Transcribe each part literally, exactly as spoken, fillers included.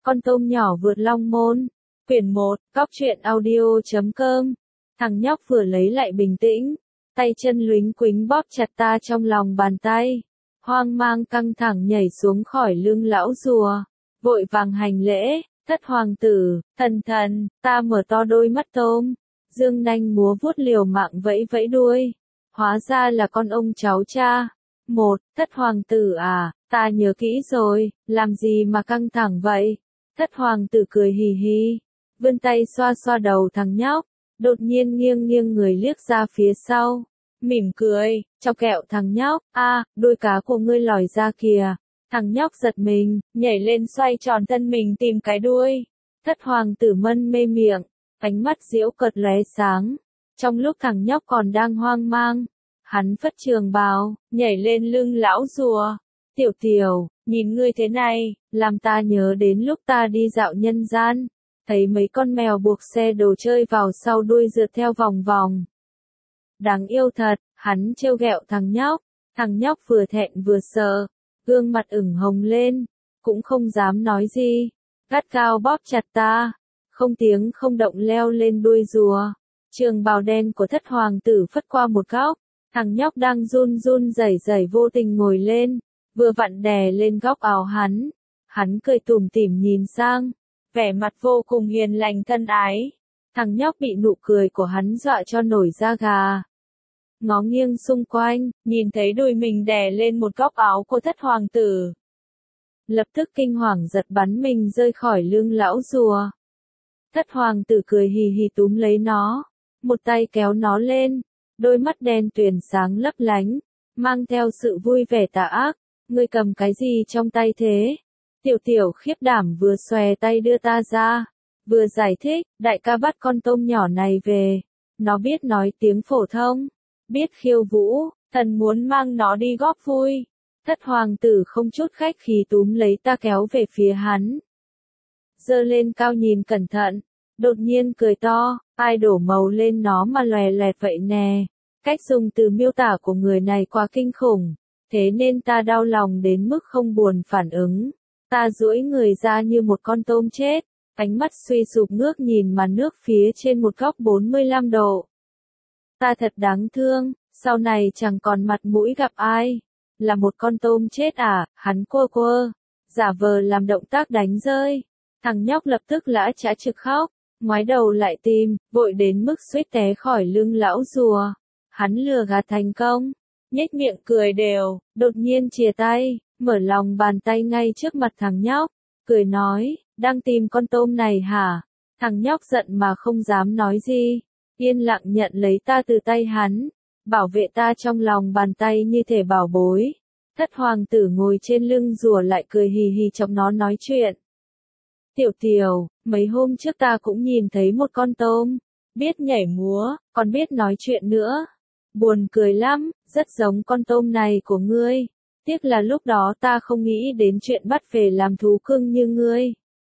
Con tôm nhỏ vượt long môn. Quyển một, Cóc truyện audio chấm com. Thằng nhóc vừa lấy lại bình tĩnh, tay chân luính quính bóp chặt ta trong lòng bàn tay, hoang mang căng thẳng nhảy xuống khỏi lưng lão rùa, vội vàng hành lễ, thất hoàng tử, thần thần, ta mở to đôi mắt tôm, dương nanh múa vuốt liều mạng vẫy vẫy đuôi, hóa ra là con ông cháu cha. Một, thất hoàng tử à, ta nhớ kỹ rồi, làm gì mà căng thẳng vậy? Thất hoàng tử cười hì hì, vươn tay xoa xoa đầu thằng nhóc, đột nhiên nghiêng nghiêng người liếc ra phía sau, mỉm cười, chọc kẹo thằng nhóc, a, đuôi cá của ngươi lòi ra kìa. Thằng nhóc giật mình, nhảy lên xoay tròn thân mình tìm cái đuôi. Thất hoàng tử mân mê miệng, ánh mắt giễu cợt lóe sáng. Trong lúc thằng nhóc còn đang hoang mang, hắn phất trường bào, nhảy lên lưng lão rùa. Tiểu tiểu, nhìn ngươi thế này, làm ta nhớ đến lúc ta đi dạo nhân gian, thấy mấy con mèo buộc xe đồ chơi vào sau đuôi rượt theo vòng vòng. Đáng yêu thật, hắn trêu ghẹo thằng nhóc, thằng nhóc vừa thẹn vừa sợ, gương mặt ửng hồng lên, cũng không dám nói gì, gắt gao bóp chặt ta, không tiếng không động leo lên đuôi rùa. Trường bào đen của thất hoàng tử phất qua một góc, thằng nhóc đang run run rẩy rẩy vô tình ngồi lên, vừa vặn đè lên góc áo hắn, hắn cười tủm tỉm nhìn sang, vẻ mặt vô cùng hiền lành thân ái. Thằng nhóc bị nụ cười của hắn dọa cho nổi da gà. Ngó nghiêng xung quanh, nhìn thấy đùi mình đè lên một góc áo của thất hoàng tử. Lập tức kinh hoàng giật bắn mình rơi khỏi lưng lão rùa. Thất hoàng tử cười hì hì túm lấy nó, một tay kéo nó lên, đôi mắt đen tuyền sáng lấp lánh, mang theo sự vui vẻ tà ác. Ngươi cầm cái gì trong tay thế? Tiểu tiểu khiếp đảm vừa xòe tay đưa ta ra, vừa giải thích, đại ca bắt con tôm nhỏ này về, nó biết nói tiếng phổ thông, biết khiêu vũ, thần muốn mang nó đi góp vui. Thất hoàng tử không chút khách khí túm lấy ta kéo về phía hắn, giơ lên cao nhìn cẩn thận, đột nhiên cười to, ai đổ màu lên nó mà lòe loẹt vậy nè. Cách dùng từ miêu tả của người này quá kinh khủng, thế nên ta đau lòng đến mức không buồn phản ứng. Ta duỗi người ra như một con tôm chết, ánh mắt suy sụp ngước nhìn màn nước phía trên một góc bốn mươi lăm độ. Ta thật đáng thương, sau này chẳng còn mặt mũi gặp ai. Là một con tôm chết à, hắn quơ quơ, giả vờ làm động tác đánh rơi. Thằng nhóc lập tức lã chã trực khóc, ngoái đầu lại tìm, vội đến mức suýt té khỏi lưng lão rùa. Hắn lừa gạt thành công, nhếch miệng cười đều, đột nhiên chìa tay, mở lòng bàn tay ngay trước mặt thằng nhóc, cười nói, đang tìm con tôm này hả? Thằng nhóc giận mà không dám nói gì, yên lặng nhận lấy ta từ tay hắn, bảo vệ ta trong lòng bàn tay như thể bảo bối. Thất hoàng tử ngồi trên lưng rùa lại cười hì hì chọc nó nói chuyện. Tiểu tiểu, mấy hôm trước ta cũng nhìn thấy một con tôm, biết nhảy múa, còn biết nói chuyện nữa. Buồn cười lắm, rất giống con tôm này của ngươi. Tiếc là lúc đó ta không nghĩ đến chuyện bắt về làm thú cưng như ngươi.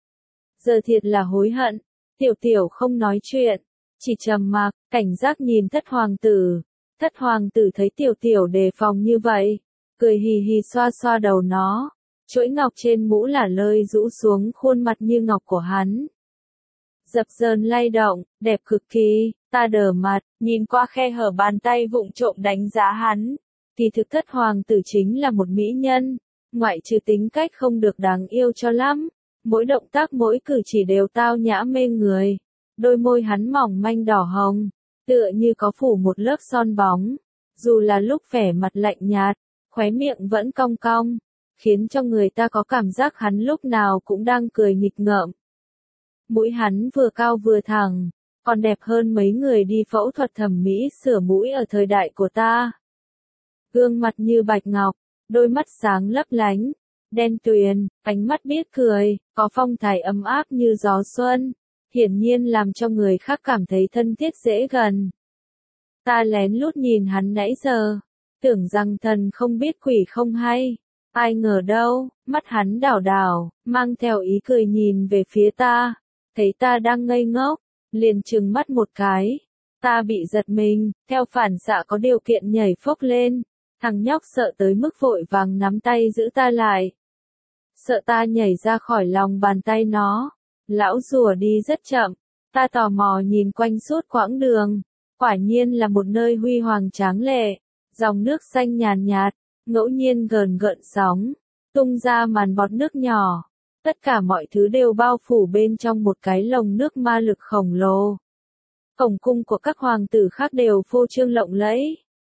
Giờ thiệt là hối hận. Tiểu tiểu không nói chuyện, chỉ trầm mặc, cảnh giác nhìn thất hoàng tử. Thất hoàng tử thấy tiểu tiểu đề phòng như vậy, cười hì hì xoa xoa đầu nó. Chuỗi ngọc trên mũ lả lơi rũ xuống khuôn mặt như ngọc của hắn. Dập dờn lay động, đẹp cực kỳ, ta đờ mặt, nhìn qua khe hở bàn tay vụng trộm đánh giá hắn. Kỳ thực thất hoàng tử chính là một mỹ nhân, ngoại trừ tính cách không được đáng yêu cho lắm, mỗi động tác mỗi cử chỉ đều tao nhã mê người. Đôi môi hắn mỏng manh đỏ hồng, tựa như có phủ một lớp son bóng, dù là lúc vẻ mặt lạnh nhạt, khóe miệng vẫn cong cong, khiến cho người ta có cảm giác hắn lúc nào cũng đang cười nghịch ngợm. Mũi hắn vừa cao vừa thẳng, còn đẹp hơn mấy người đi phẫu thuật thẩm mỹ sửa mũi ở thời đại của ta. Gương mặt như bạch ngọc, đôi mắt sáng lấp lánh, đen tuyền, ánh mắt biết cười, có phong thái ấm áp như gió xuân, hiển nhiên làm cho người khác cảm thấy thân thiết dễ gần. Ta lén lút nhìn hắn nãy giờ, tưởng rằng thần không biết quỷ không hay, ai ngờ đâu, mắt hắn đảo đảo, mang theo ý cười nhìn về phía ta, thấy ta đang ngây ngốc, liền trừng mắt một cái. Ta bị giật mình, theo phản xạ có điều kiện nhảy phốc lên. Thằng nhóc sợ tới mức vội vàng nắm tay giữ ta lại. sợ ta nhảy ra khỏi lòng bàn tay nó. Lão rùa đi rất chậm, ta tò mò nhìn quanh suốt quãng đường, quả nhiên là một nơi huy hoàng tráng lệ, dòng nước xanh nhàn nhạt, ngẫu nhiên gợn gợn sóng, tung ra màn bọt nước nhỏ. Tất cả mọi thứ đều bao phủ bên trong một cái lồng nước ma lực khổng lồ. Cổng cung của các hoàng tử khác đều phô trương lộng lẫy.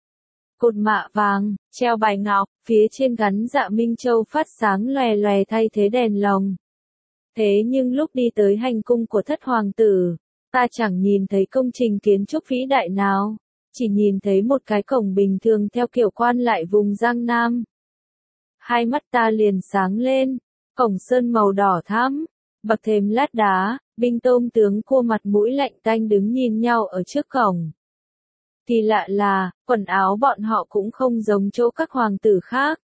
Cột mạ vàng, treo bài ngọc, phía trên gắn dạ Minh Châu phát sáng lòe lòe thay thế đèn lồng. Thế nhưng lúc đi tới hành cung của thất hoàng tử, ta chẳng nhìn thấy công trình kiến trúc vĩ đại nào, chỉ nhìn thấy một cái cổng bình thường theo kiểu quan lại vùng Giang Nam. Hai mắt ta liền sáng lên, cổng sơn màu đỏ thắm, bậc thềm lát đá, binh tôm tướng cua mặt mũi lạnh tanh đứng nhìn nhau ở trước cổng. Kỳ lạ là, quần áo bọn họ cũng không giống chỗ các hoàng tử khác,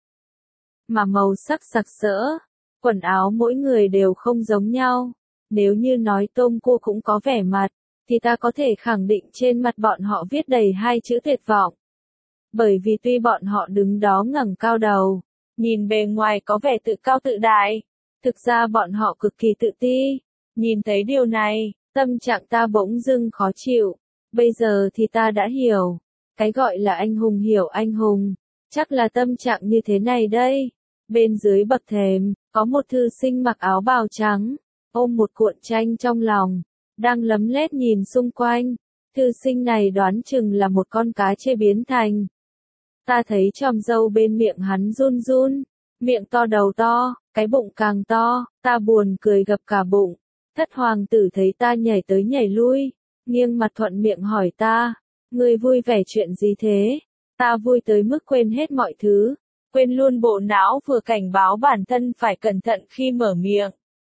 mà màu sắc sặc sỡ, quần áo mỗi người đều không giống nhau. Nếu như nói tôm cua cũng có vẻ mặt, thì ta có thể khẳng định trên mặt bọn họ viết đầy hai chữ tuyệt vọng. Bởi vì tuy bọn họ đứng đó ngẩng cao đầu, nhìn bề ngoài có vẻ tự cao tự đại, thực ra bọn họ cực kỳ tự ti. Nhìn thấy điều này, tâm trạng ta bỗng dưng khó chịu. Bây giờ thì ta đã hiểu, cái gọi là anh hùng hiểu anh hùng, chắc là tâm trạng như thế này đây. Bên dưới bậc thềm, có một thư sinh mặc áo bào trắng, ôm một cuộn tranh trong lòng, đang lấm lét nhìn xung quanh. Thư sinh này đoán chừng là một con cá chê biến thành. Ta thấy chòm râu bên miệng hắn run run, miệng to đầu to, cái bụng càng to, ta buồn cười gập cả bụng. Thất hoàng tử thấy ta nhảy tới nhảy lui, nghiêng mặt thuận miệng hỏi ta, ngươi vui vẻ chuyện gì thế? Ta vui tới mức quên hết mọi thứ, quên luôn bộ não vừa cảnh báo bản thân phải cẩn thận khi mở miệng.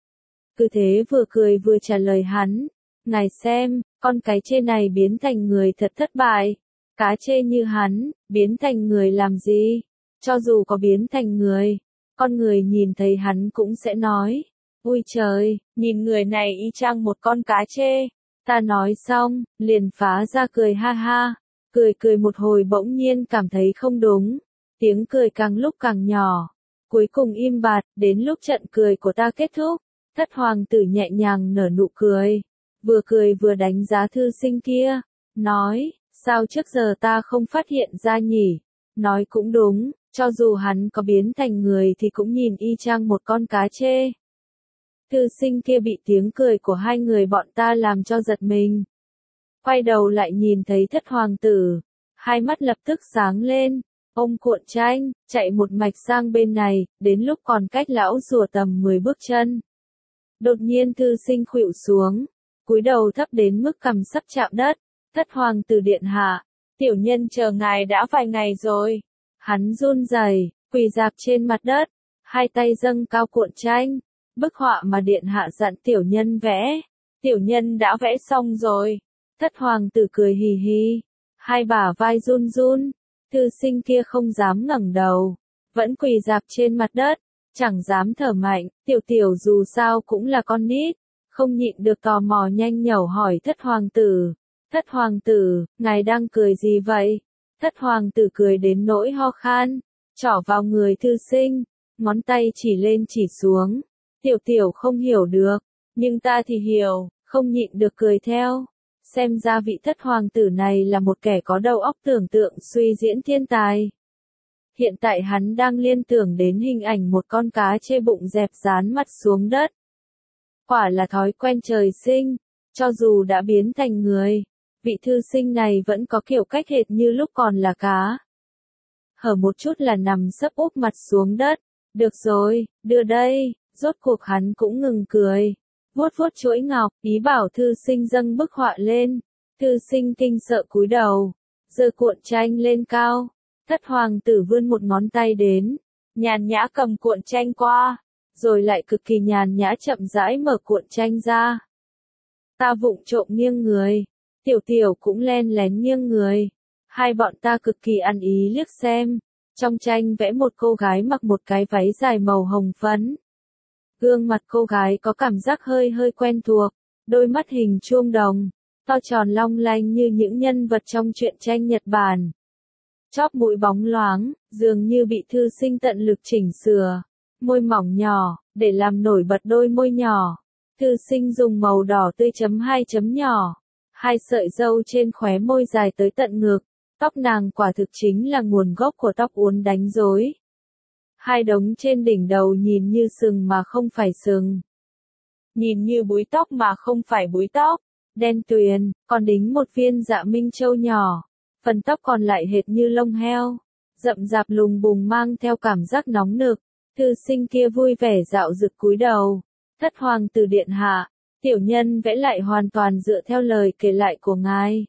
Cứ thế vừa cười vừa trả lời hắn, ngài xem, con cái chê này biến thành người thật thất bại. Cá chê như hắn, biến thành người làm gì? Cho dù có biến thành người, con người nhìn thấy hắn cũng sẽ nói, ui trời, nhìn người này y chang một con cá chê. Ta nói xong, liền phá ra cười ha ha, cười cười một hồi bỗng nhiên cảm thấy không đúng, tiếng cười càng lúc càng nhỏ, cuối cùng im bặt, đến lúc trận cười của ta kết thúc, thất hoàng tử nhẹ nhàng nở nụ cười, vừa cười vừa đánh giá thư sinh kia, nói, sao trước giờ ta không phát hiện ra nhỉ? Nói cũng đúng, cho dù hắn có biến thành người thì cũng nhìn y chang một con cá chê. Thư sinh kia bị tiếng cười của hai người bọn ta làm cho giật mình. Quay đầu lại nhìn thấy thất hoàng tử, hai mắt lập tức sáng lên, ôm cuộn tranh, chạy một mạch sang bên này, đến lúc còn cách lão rùa tầm mười bước chân. Đột nhiên thư sinh khuỵu xuống, cúi đầu thấp đến mức cằm sắp chạm đất. Thất hoàng tử điện hạ, tiểu nhân chờ ngài đã vài ngày rồi. Hắn run rẩy, quỳ rạp trên mặt đất, hai tay dâng cao cuộn tranh, bức họa mà điện hạ dặn tiểu nhân vẽ. Tiểu nhân đã vẽ xong rồi. Thất hoàng tử cười hì hì, hai bả vai run run, thư sinh kia không dám ngẩng đầu, vẫn quỳ rạp trên mặt đất, chẳng dám thở mạnh, tiểu tiểu dù sao cũng là con nít, không nhịn được tò mò nhanh nhẩu hỏi thất hoàng tử. Thất hoàng tử, ngài đang cười gì vậy? Thất hoàng tử cười đến nỗi ho khan, trỏ vào người thư sinh, ngón tay chỉ lên chỉ xuống. Tiểu tiểu không hiểu được, nhưng ta thì hiểu, không nhịn được cười theo. Xem ra vị thất hoàng tử này là một kẻ có đầu óc tưởng tượng suy diễn thiên tài. Hiện tại hắn đang liên tưởng đến hình ảnh một con cá chê bụng dẹp dán mặt xuống đất. Quả là thói quen trời sinh, cho dù đã biến thành người, vị thư sinh này vẫn có kiểu cách hệt như lúc còn là cá. Hở một chút là nằm sấp úp mặt xuống đất. Được rồi, đưa đây, rốt cuộc hắn cũng ngừng cười. Vuốt vuốt chuỗi ngọc, ý bảo thư sinh dâng bức họa lên. Thư sinh kinh sợ cúi đầu, giơ cuộn tranh lên cao. Thất hoàng tử vươn một ngón tay đến, nhàn nhã cầm cuộn tranh qua, rồi lại cực kỳ nhàn nhã chậm rãi mở cuộn tranh ra. Ta vụng trộm nghiêng người, tiểu tiểu cũng len lén nghiêng người. Hai bọn ta cực kỳ ăn ý liếc xem. Trong tranh vẽ một cô gái mặc một cái váy dài màu hồng phấn. Gương mặt cô gái có cảm giác hơi hơi quen thuộc, đôi mắt hình chuông đồng, to tròn long lanh như những nhân vật trong truyện tranh Nhật Bản. Chóp mũi bóng loáng, dường như bị thư sinh tận lực chỉnh sửa. môi mỏng nhỏ, để làm nổi bật đôi môi nhỏ. Thư sinh dùng màu đỏ tươi chấm hai chấm nhỏ, hai sợi râu trên khóe môi dài tới tận ngực. Tóc nàng quả thực chính là nguồn gốc của tóc uốn đánh rối. Hai đống trên đỉnh đầu nhìn như sừng mà không phải sừng. Nhìn như búi tóc mà không phải búi tóc. Đen tuyền, còn đính một viên dạ minh châu nhỏ. Phần tóc còn lại hệt như lông heo. Rậm rạp lùng bùng mang theo cảm giác nóng nực. Thư sinh kia vui vẻ dạo rực cúi đầu. Thất hoàng tử điện hạ, tiểu nhân vẽ lại hoàn toàn dựa theo lời kể lại của ngài.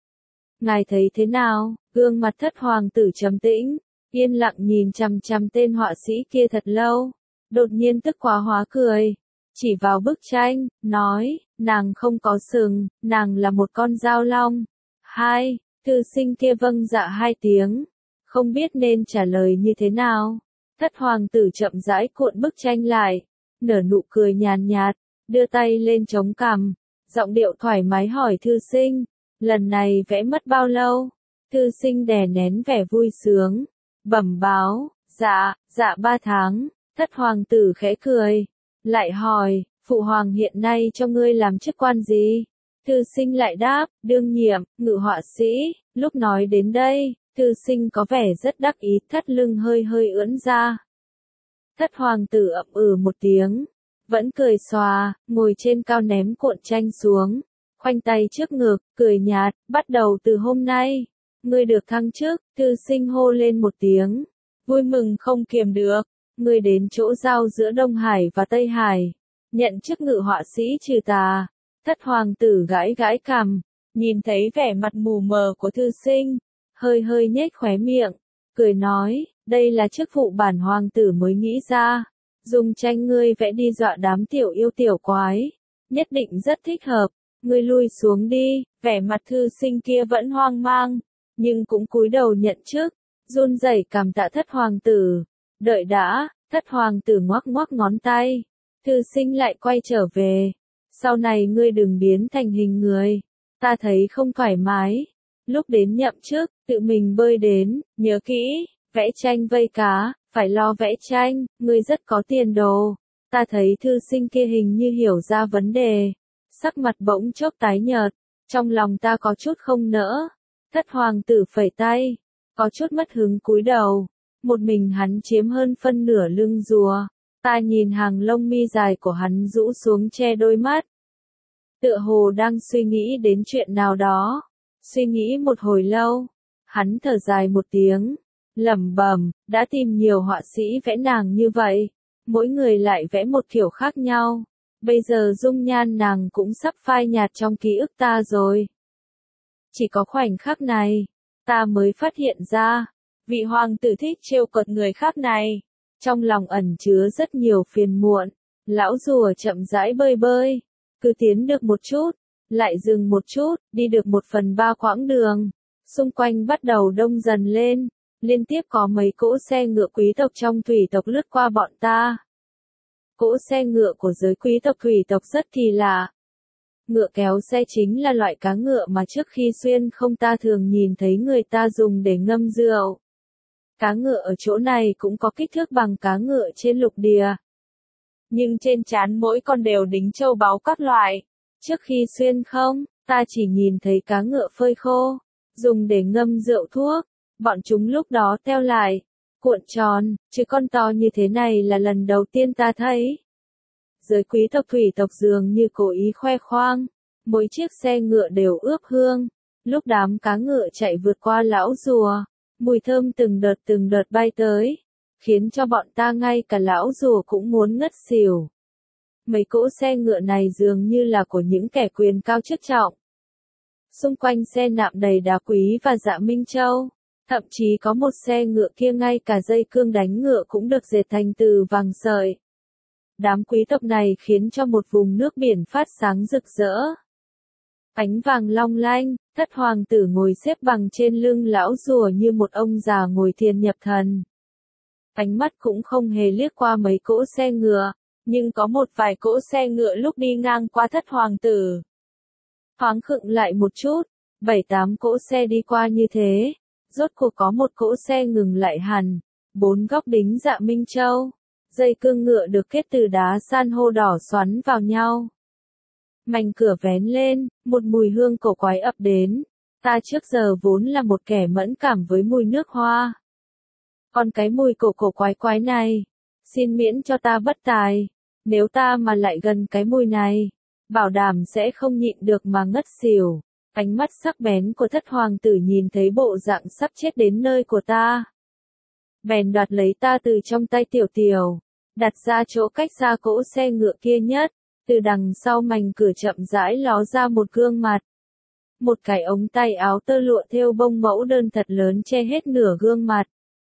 Ngài thấy thế nào? Gương mặt thất hoàng tử trầm tĩnh, yên lặng nhìn chằm chằm tên họa sĩ kia thật lâu. Đột nhiên tức quá hóa cười. Chỉ vào bức tranh, nói, nàng không có sừng, nàng là một con dao long. Hai, thư sinh kia vâng dạ hai tiếng. Không biết nên trả lời như thế nào. Thất hoàng tử chậm rãi cuộn bức tranh lại, nở nụ cười nhàn nhạt, đưa tay lên chống cằm, giọng điệu thoải mái hỏi thư sinh, lần này vẽ mất bao lâu? Thư sinh đè nén vẻ vui sướng, bẩm báo, dạ, dạ ba tháng. Thất hoàng tử khẽ cười, lại hỏi, phụ hoàng hiện nay cho ngươi làm chức quan gì? Thư sinh lại đáp, đương nhiệm, ngự họa sĩ. Lúc nói đến đây, thư sinh có vẻ rất đắc ý, thắt lưng hơi hơi ưỡn ra. Thất hoàng tử ậm ừ một tiếng, vẫn cười xòa, ngồi trên cao ném cuộn tranh xuống, khoanh tay trước ngực, cười nhạt, bắt đầu từ hôm nay, ngươi được thăng chức. Thư sinh hô lên một tiếng, vui mừng không kiềm được, ngươi đến chỗ giao giữa Đông Hải và Tây Hải, nhận chức ngự họa sĩ trừ tà. Thất hoàng tử gãi gãi cằm, nhìn thấy vẻ mặt mù mờ của thư sinh, hơi hơi nhếch khóe miệng, cười nói, đây là chức vụ bản hoàng tử mới nghĩ ra, dùng tranh ngươi vẽ đi dọa đám tiểu yêu tiểu quái, nhất định rất thích hợp, ngươi lui xuống đi. Vẻ mặt thư sinh kia vẫn hoang mang, nhưng cũng cúi đầu nhận chức, run rẩy cảm tạ thất hoàng tử. Đợi đã, thất hoàng tử ngoắc ngoắc ngón tay, thư sinh lại quay trở về, sau này ngươi đừng biến thành hình người, ta thấy không thoải mái. Lúc đến nhậm chức, tự mình bơi đến, nhớ kỹ, vẽ tranh vây cá, phải lo vẽ tranh, ngươi rất có tiền đồ. Ta thấy thư sinh kia hình như hiểu ra vấn đề, sắc mặt bỗng chốc tái nhợt, trong lòng ta có chút không nỡ. Thất hoàng tử phẩy tay, có chút mất hứng cúi đầu, một mình hắn chiếm hơn phân nửa lưng rùa, ta nhìn hàng lông mi dài của hắn rũ xuống che đôi mắt. Tựa hồ đang suy nghĩ đến chuyện nào đó. Suy nghĩ một hồi lâu, hắn thở dài một tiếng, lẩm bẩm, đã tìm nhiều họa sĩ vẽ nàng như vậy, mỗi người lại vẽ một kiểu khác nhau, bây giờ dung nhan nàng cũng sắp phai nhạt trong ký ức ta rồi. Chỉ có khoảnh khắc này, ta mới phát hiện ra, vị hoàng tử thích trêu cợt người khác này, trong lòng ẩn chứa rất nhiều phiền muộn. Lão rùa chậm rãi bơi bơi, cứ tiến được một chút, lại dừng một chút, đi được một phần ba quãng đường, xung quanh bắt đầu đông dần lên, liên tiếp có mấy cỗ xe ngựa quý tộc trong thủy tộc lướt qua bọn ta. Cỗ xe ngựa của giới quý tộc thủy tộc rất kỳ lạ. Ngựa kéo xe chính là loại cá ngựa mà trước khi xuyên không ta thường nhìn thấy người ta dùng để ngâm rượu. Cá ngựa ở chỗ này cũng có kích thước bằng cá ngựa trên lục địa. Nhưng trên trán mỗi con đều đính châu báu các loại. Trước khi xuyên không, ta chỉ nhìn thấy cá ngựa phơi khô, dùng để ngâm rượu thuốc, bọn chúng lúc đó teo lại, cuộn tròn, chứ con to như thế này là lần đầu tiên ta thấy. Giới quý tộc thủy tộc dường như cố ý khoe khoang, mỗi chiếc xe ngựa đều ướp hương, lúc đám cá ngựa chạy vượt qua lão rùa, mùi thơm từng đợt từng đợt bay tới, khiến cho bọn ta ngay cả lão rùa cũng muốn ngất xỉu. Mấy cỗ xe ngựa này dường như là của những kẻ quyền cao chức trọng. Xung quanh xe nạm đầy đá quý và dạ minh châu, thậm chí có một xe ngựa kia ngay cả dây cương đánh ngựa cũng được dệt thành từ vàng sợi. Đám quý tộc này khiến cho một vùng nước biển phát sáng rực rỡ. Ánh vàng long lanh, thất hoàng tử ngồi xếp bằng trên lưng lão rùa như một ông già ngồi thiền nhập thần. Ánh mắt cũng không hề liếc qua mấy cỗ xe ngựa, nhưng có một vài cỗ xe ngựa lúc đi ngang qua thất hoàng tử. Thoáng khựng lại một chút, bảy tám cỗ xe đi qua như thế, rốt cuộc có một cỗ xe ngừng lại hẳn, bốn góc đính dạ minh châu. Dây cương ngựa được kết từ đá san hô đỏ xoắn vào nhau. Mảnh cửa vén lên, một mùi hương cổ quái ập đến. Ta trước giờ vốn là một kẻ mẫn cảm với mùi nước hoa. Còn cái mùi cổ cổ quái quái này, xin miễn cho ta bất tài. Nếu ta mà lại gần cái mùi này, bảo đảm sẽ không nhịn được mà ngất xỉu. Ánh mắt sắc bén của thất hoàng tử nhìn thấy bộ dạng sắp chết đến nơi của ta. Bèn đoạt lấy ta từ trong tay tiểu tiểu, đặt ra chỗ cách xa cỗ xe ngựa kia nhất. Từ đằng sau mảnh cửa chậm rãi ló ra một gương mặt. Một cái ống tay áo tơ lụa thêu bông mẫu đơn thật lớn che hết nửa gương mặt.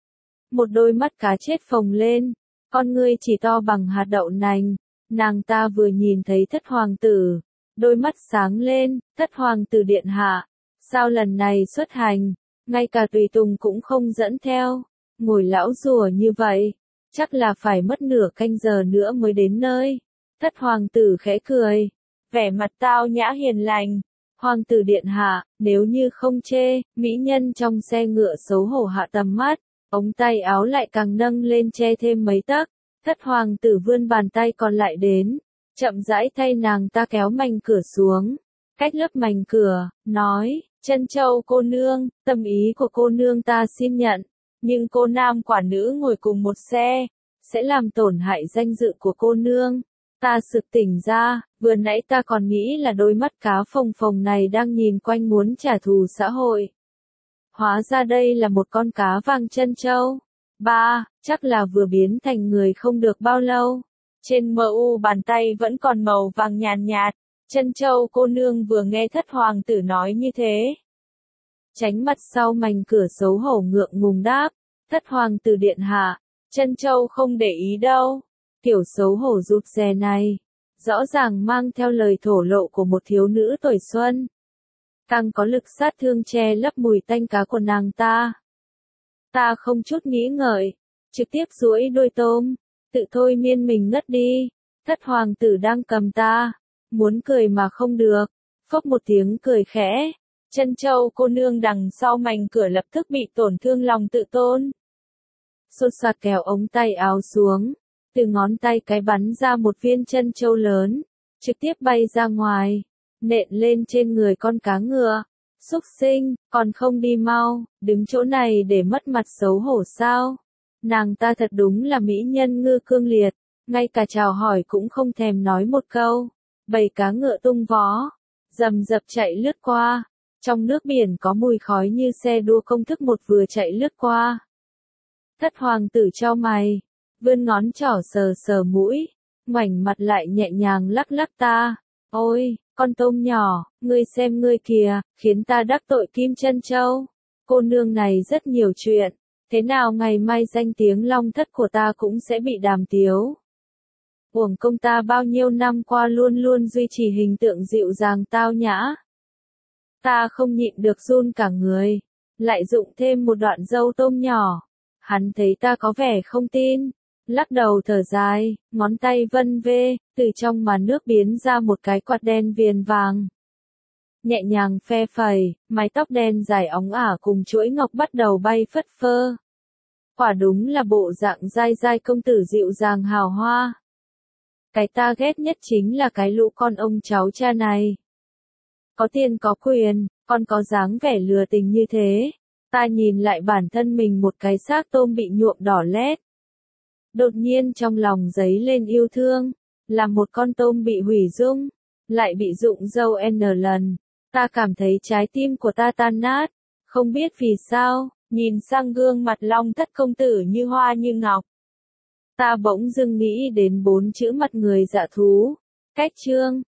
Một đôi mắt cá chết phồng lên, con ngươi chỉ to bằng hạt đậu nành. Nàng ta vừa nhìn thấy thất hoàng tử, đôi mắt sáng lên. Thất hoàng tử điện hạ, sao lần này xuất hành, ngay cả tùy tùng cũng không dẫn theo, ngồi lão rùa như vậy, chắc là phải mất nửa canh giờ nữa mới đến nơi. Thất hoàng tử khẽ cười, vẻ mặt tao nhã hiền lành. Hoàng tử điện hạ, nếu như không chê, mỹ nhân trong xe ngựa xấu hổ hạ tầm mắt, ống tay áo lại càng nâng lên che thêm mấy tấc. Thất hoàng tử vươn bàn tay còn lại đến, chậm rãi thay nàng ta kéo mảnh cửa xuống, cách lớp mảnh cửa, nói, Trân Châu cô nương, tâm ý của cô nương ta xin nhận, nhưng cô nam quả nữ ngồi cùng một xe, sẽ làm tổn hại danh dự của cô nương. Ta sực tỉnh ra, vừa nãy ta còn nghĩ là đôi mắt cá phồng phồng này đang nhìn quanh muốn trả thù xã hội. Hóa ra đây là một con cá vàng trân châu. Ba, chắc là vừa biến thành người không được bao lâu. Trên mờ u bàn tay vẫn còn màu vàng nhàn nhạt. Trân châu cô nương vừa nghe thất hoàng tử nói như thế. Tránh mặt sau mảnh cửa xấu hổ ngượng ngùng đáp. Thất hoàng tử điện hạ, Trân châu không để ý đâu. Kiểu xấu hổ rụt rè này, rõ ràng mang theo lời thổ lộ của một thiếu nữ tuổi xuân. Càng có lực sát thương che lấp mùi tanh cá của nàng ta. Ta không chút nghĩ ngợi, trực tiếp duỗi đôi tôm, tự thôi miên mình ngất đi. Thất hoàng tử đang cầm ta, muốn cười mà không được, phốc một tiếng cười khẽ. Trân châu cô nương đằng sau mảnh cửa lập tức bị tổn thương lòng tự tôn. Xôn xoạt kéo ống tay áo xuống, từ ngón tay cái bắn ra một viên trân châu lớn, trực tiếp bay ra ngoài, nện lên trên người con cá ngựa. Xúc sinh, còn không đi mau, đứng chỗ này để mất mặt xấu hổ sao? Nàng ta thật đúng là mỹ nhân ngư cương liệt, ngay cả chào hỏi cũng không thèm nói một câu. Bầy cá ngựa tung vó, rầm rập chạy lướt qua, trong nước biển có mùi khói như xe đua công thức một vừa chạy lướt qua. Thất hoàng tử chau mày, vươn ngón trỏ sờ sờ mũi, ngoảnh mặt lại nhẹ nhàng lắc lắc ta. Ôi, con tôm nhỏ, ngươi xem ngươi kìa, khiến ta đắc tội Kim Trân Châu. Cô nương này rất nhiều chuyện, thế nào ngày mai danh tiếng long thất của ta cũng sẽ bị đàm tiếu. Uổng công ta bao nhiêu năm qua luôn luôn duy trì hình tượng dịu dàng tao nhã. Ta không nhịn được run cả người, lại dụng thêm một đoạn râu tôm nhỏ. Hắn thấy ta có vẻ không tin, lắc đầu thở dài, ngón tay vân vê, từ trong màn nước biến ra một cái quạt đen viền vàng. Nhẹ nhàng phe phẩy, mái tóc đen dài óng ả cùng chuỗi ngọc bắt đầu bay phất phơ. Quả đúng là bộ dạng dai dai công tử dịu dàng hào hoa. Cái ta ghét nhất chính là cái lũ con ông cháu cha này. Có tiền có quyền, còn có dáng vẻ lừa tình như thế. Ta nhìn lại bản thân mình một cái xác tôm bị nhuộm đỏ lét. Đột nhiên trong lòng dấy lên yêu thương, là một con tôm bị hủy dung, lại bị rụng râu n lần. Ta cảm thấy trái tim của ta tan nát, không biết vì sao, nhìn sang gương mặt long thất công tử như hoa như ngọc. Ta bỗng dưng nghĩ đến bốn chữ mặt người dạ thú, cách chương.